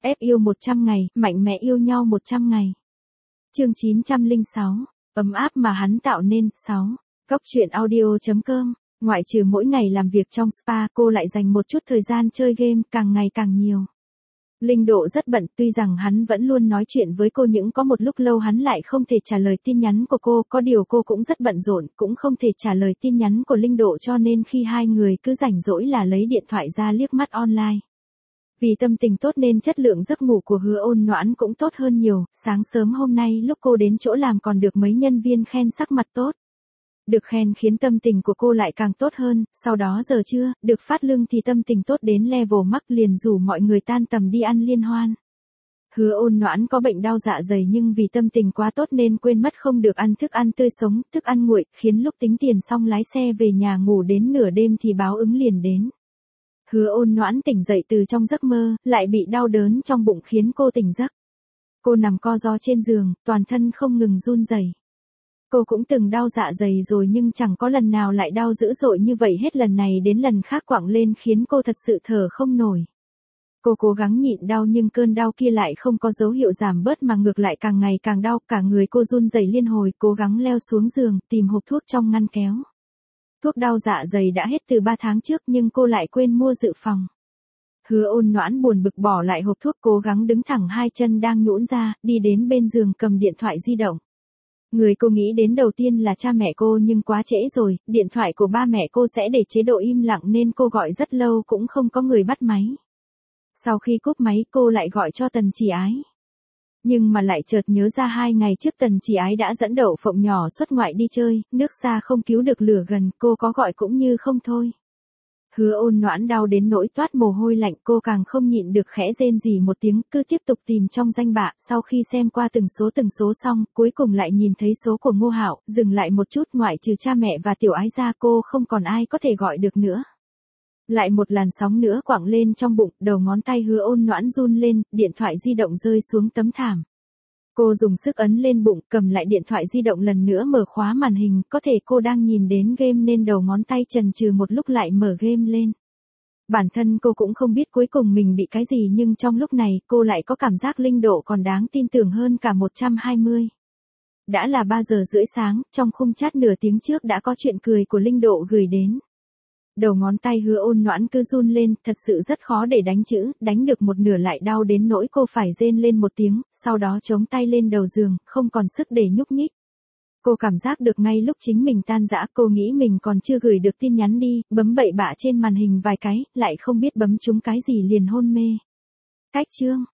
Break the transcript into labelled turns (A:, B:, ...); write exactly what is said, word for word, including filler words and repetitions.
A: ép yêu một trăm ngày, mạnh mẽ yêu nhau một trăm ngày. Chương chín trăm lẻ sáu, ấm áp mà hắn tạo nên. sáu. Góc truyện audio chấm com. Ngoại trừ mỗi ngày làm việc trong spa, cô lại dành một chút thời gian chơi game, càng ngày càng nhiều. Linh Độ rất bận, tuy rằng hắn vẫn luôn nói chuyện với cô nhưng có một lúc lâu hắn lại không thể trả lời tin nhắn của cô, có điều cô cũng rất bận rộn, cũng không thể trả lời tin nhắn của Linh Độ, cho nên khi hai người cứ rảnh rỗi là lấy điện thoại ra liếc mắt online. Vì tâm tình tốt nên chất lượng giấc ngủ của Hứa Ôn Noãn cũng tốt hơn nhiều, sáng sớm hôm nay lúc cô đến chỗ làm còn được mấy nhân viên khen sắc mặt tốt. Được khen khiến tâm tình của cô lại càng tốt hơn, sau đó giờ trưa, được phát lương thì tâm tình tốt đến level mắc, liền rủ mọi người tan tầm đi ăn liên hoan. Hứa Ôn Noãn có bệnh đau dạ dày nhưng vì tâm tình quá tốt nên quên mất không được ăn thức ăn tươi sống, thức ăn nguội, khiến lúc tính tiền xong lái xe về nhà ngủ đến nửa đêm thì báo ứng liền đến. Hứa Ôn Noãn tỉnh dậy từ trong giấc mơ, lại bị đau đớn trong bụng khiến cô tỉnh giấc. Cô nằm co ro trên giường, toàn thân không ngừng run rẩy. Cô cũng từng đau dạ dày rồi nhưng chẳng có lần nào lại đau dữ dội như vậy, hết lần này đến lần khác quặn lên khiến cô thật sự thở không nổi. Cô cố gắng nhịn đau nhưng cơn đau kia lại không có dấu hiệu giảm bớt mà ngược lại càng ngày càng đau, cả người cô run rẩy liên hồi, cố gắng leo xuống giường, tìm hộp thuốc trong ngăn kéo. Thuốc đau dạ dày đã hết từ ba tháng trước nhưng cô lại quên mua dự phòng. Hứa Ôn Noãn buồn bực bỏ lại hộp thuốc, cố gắng đứng thẳng hai chân đang nhũn ra, đi đến bên giường cầm điện thoại di động. Người cô nghĩ đến đầu tiên là cha mẹ cô nhưng quá trễ rồi, điện thoại của ba mẹ cô sẽ để chế độ im lặng nên cô gọi rất lâu cũng không có người bắt máy. Sau khi cúp máy cô lại gọi cho Tần Chỉ Ái. Nhưng mà lại chợt nhớ ra hai ngày trước Tần Chỉ Ái đã dẫn Đậu Phộng nhỏ xuất ngoại đi chơi, nước xa không cứu được lửa gần, cô có gọi cũng như không thôi. Hứa Ôn Noãn đau đến nỗi toát mồ hôi lạnh, cô càng không nhịn được khẽ rên rỉ một tiếng, cứ tiếp tục tìm trong danh bạ, sau khi xem qua từng số từng số xong, cuối cùng lại nhìn thấy số của Ngô Hạo, dừng lại một chút, ngoại trừ cha mẹ và Tiểu Ái ra cô không còn ai có thể gọi được nữa. Lại một làn sóng nữa quẳng lên trong bụng, đầu ngón tay Hứa Ôn Noãn run lên, điện thoại di động rơi xuống tấm thảm. Cô dùng sức ấn lên bụng, cầm lại điện thoại di động lần nữa mở khóa màn hình, có thể cô đang nhìn đến game nên đầu ngón tay chần chừ một lúc lại mở game lên. Bản thân cô cũng không biết cuối cùng mình bị cái gì nhưng trong lúc này cô lại có cảm giác Linh Độ còn đáng tin tưởng hơn cả một trăm hai mươi. Đã là ba giờ rưỡi sáng, trong khung chat nửa tiếng trước đã có chuyện cười của Linh Độ gửi đến. Đầu ngón tay Hứa Ôn Noãn cứ run lên, thật sự rất khó để đánh chữ, đánh được một nửa lại đau đến nỗi cô phải rên lên một tiếng, sau đó chống tay lên đầu giường, không còn sức để nhúc nhích. Cô cảm giác được ngay lúc chính mình tan rã, cô nghĩ mình còn chưa gửi được tin nhắn đi, bấm bậy bạ trên màn hình vài cái, lại không biết bấm trúng cái gì liền hôn mê. Cách chương